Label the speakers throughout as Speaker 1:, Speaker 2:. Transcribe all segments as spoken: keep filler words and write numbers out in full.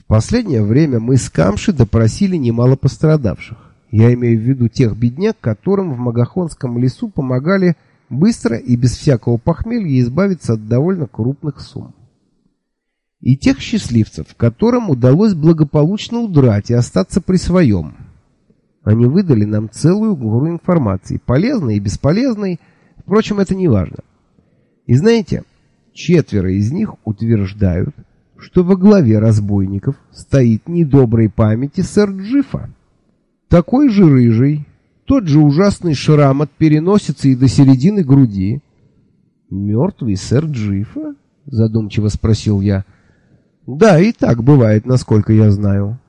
Speaker 1: последнее время мы с Камши допросили немало пострадавших. Я имею в виду тех бедняк, которым в Магахонском лесу помогали быстро и без всякого похмелья избавиться от довольно крупных сумм. И тех счастливцев, которым удалось благополучно удрать и остаться при своем. Они выдали нам целую гору информации, полезной и бесполезной, впрочем, это не важно. И знаете, четверо из них утверждают, что во главе разбойников стоит недоброй памяти сэр Джифа. Такой же рыжий, тот же ужасный шрам от переносицы и до середины груди. «Мертвый сэр Джифа?» — задумчиво спросил я. «Да, и так бывает, насколько я знаю».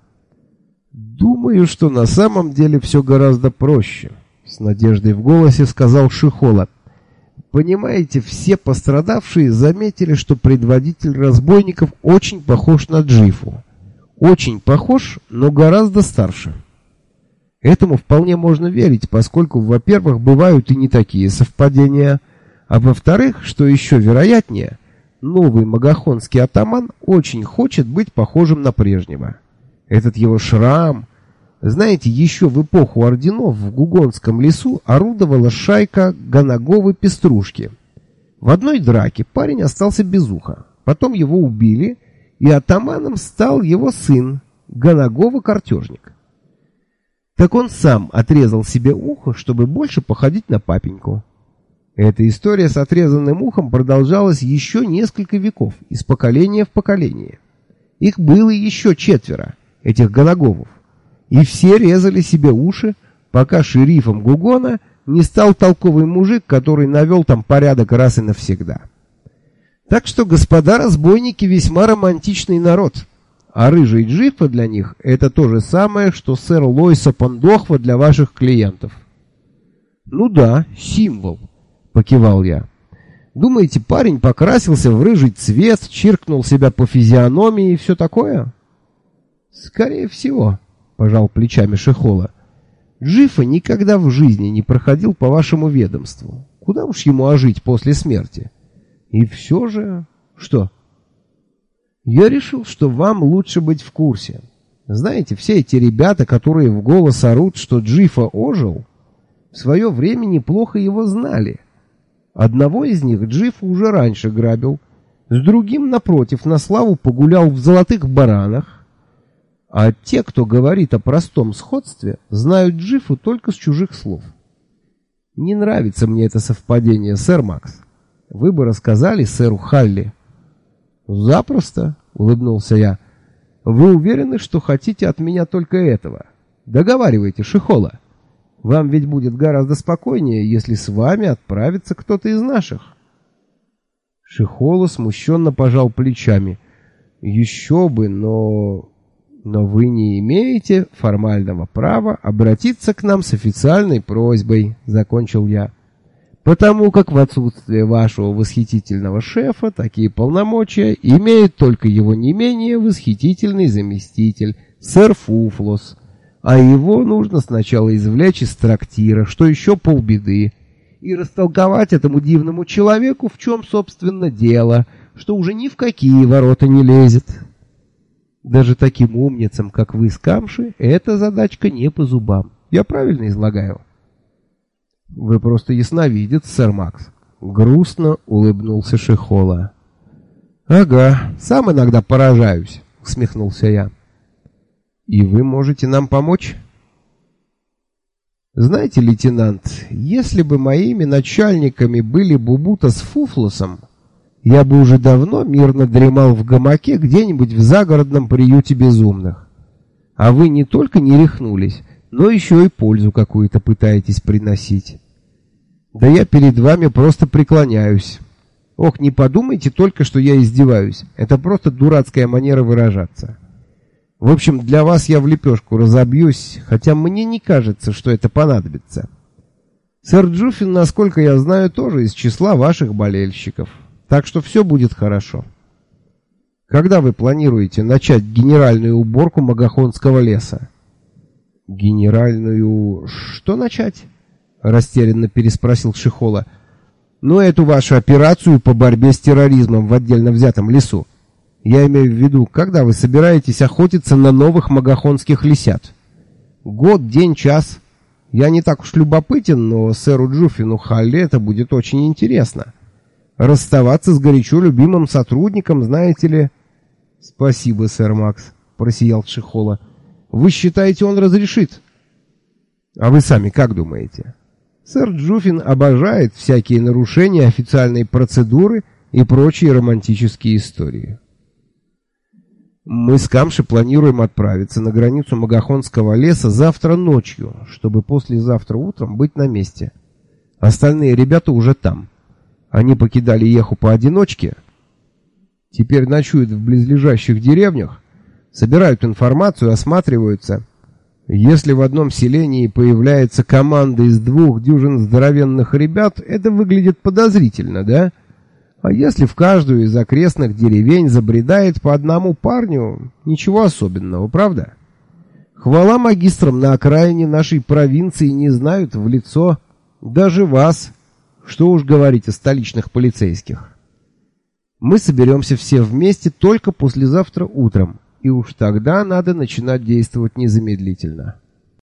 Speaker 1: «Думаю, что на самом деле все гораздо проще», — с надеждой в голосе сказал Шихола. «Понимаете, все пострадавшие заметили, что предводитель разбойников очень похож на Джифу. Очень похож, но гораздо старше. Этому вполне можно верить, поскольку, во-первых, бывают и не такие совпадения, а во-вторых, что еще вероятнее, новый магахонский атаман очень хочет быть похожим на прежнего. Этот его шрам... Знаете, еще в эпоху орденов в Гугонском лесу орудовала шайка Ганаговы-Пеструшки. В одной драке парень остался без уха. Потом его убили, и атаманом стал его сын, Ганагова-Картежник. Так он сам отрезал себе ухо, чтобы больше походить на папеньку. Эта история с отрезанным ухом продолжалась еще несколько веков, из поколения в поколение. Их было еще четверо, этих Ганаговов. И все резали себе уши, пока шерифом Гугона не стал толковый мужик, который навел там порядок раз и навсегда. Так что господа разбойники весьма романтичный народ, а рыжий Джифа для них это то же самое, что сэр Лойса Пандохва для ваших клиентов. «Ну да, символ», — покивал я. «Думаете, парень покрасился в рыжий цвет, чиркнул себя по физиономии и все такое?» «Скорее всего», — пожал плечами Шихола. «Джифа никогда в жизни не проходил по вашему ведомству. Куда уж ему ожить после смерти? И все же...» «Что?» «Я решил, что вам лучше быть в курсе. Знаете, все эти ребята, которые в голос орут, что Джифа ожил, в свое время неплохо его знали. Одного из них Джифа уже раньше грабил, с другим, напротив, на славу погулял в золотых баранах. А те, кто говорит о простом сходстве, знают Джифу только с чужих слов. Не нравится мне это совпадение, сэр Макс. Вы бы рассказали сэру Халли». «Запросто», — улыбнулся я. «Вы уверены, что хотите от меня только этого? Договаривайте, Шихола. Вам ведь будет гораздо спокойнее, если с вами отправится кто-то из наших». Шихола смущенно пожал плечами. «Еще бы, но... но вы не имеете формального права обратиться к нам с официальной просьбой», — закончил я. «Потому как в отсутствие вашего восхитительного шефа такие полномочия имеет только его не менее восхитительный заместитель, сэр Фуфлос, а его нужно сначала извлечь из трактира, что еще полбеды, и растолковать этому дивному человеку, в чем, собственно, дело, что уже ни в какие ворота не лезет. Даже таким умницам, как вы с Камши, эта задачка не по зубам. Я правильно излагаю?» «Вы просто ясновидец, сэр Макс», — грустно улыбнулся Шихола. «Ага, сам иногда поражаюсь», — усмехнулся я. «И вы можете нам помочь?» «Знаете, лейтенант, если бы моими начальниками были Бубута с Фуфлосом, я бы уже давно мирно дремал в гамаке где-нибудь в загородном приюте безумных. А вы не только не рехнулись, но еще и пользу какую-то пытаетесь приносить. Да я перед вами просто преклоняюсь. Ох, не подумайте только, что я издеваюсь. Это просто дурацкая манера выражаться. В общем, для вас я в лепешку разобьюсь, хотя мне не кажется, что это понадобится. Сэр Джуфин, насколько я знаю, тоже из числа ваших болельщиков. Так что все будет хорошо. Когда вы планируете начать генеральную уборку Магахонского леса?» «Генеральную... что начать?» — растерянно переспросил Шихола. «Ну, эту вашу операцию по борьбе с терроризмом в отдельно взятом лесу». Я имею в виду, когда вы собираетесь охотиться на новых магахонских лисят? Год, день, час. Я не так уж любопытен, но сэру Джуффину Халли это будет очень интересно. Расставаться с горячо любимым сотрудником, знаете ли... Спасибо, сэр Макс, просиял Чехола. Вы считаете, он разрешит? А вы сами как думаете? Сэр Джуффин обожает всякие нарушения официальной процедуры и прочие романтические истории. Мы с Камши планируем отправиться на границу Магахонского леса завтра ночью, чтобы послезавтра утром быть на месте. Остальные ребята уже там. Они покидали Еху поодиночке, теперь ночуют в близлежащих деревнях, собирают информацию, осматриваются. Если в одном селении появляется команда из двух дюжин здоровенных ребят, это выглядит подозрительно, да? А если в каждую из окрестных деревень забредает по одному парню, ничего особенного, правда? Хвала магистрам, на окраине нашей провинции не знают в лицо даже вас, что уж говорить о столичных полицейских. Мы соберемся все вместе только послезавтра утром, и уж тогда надо начинать действовать незамедлительно.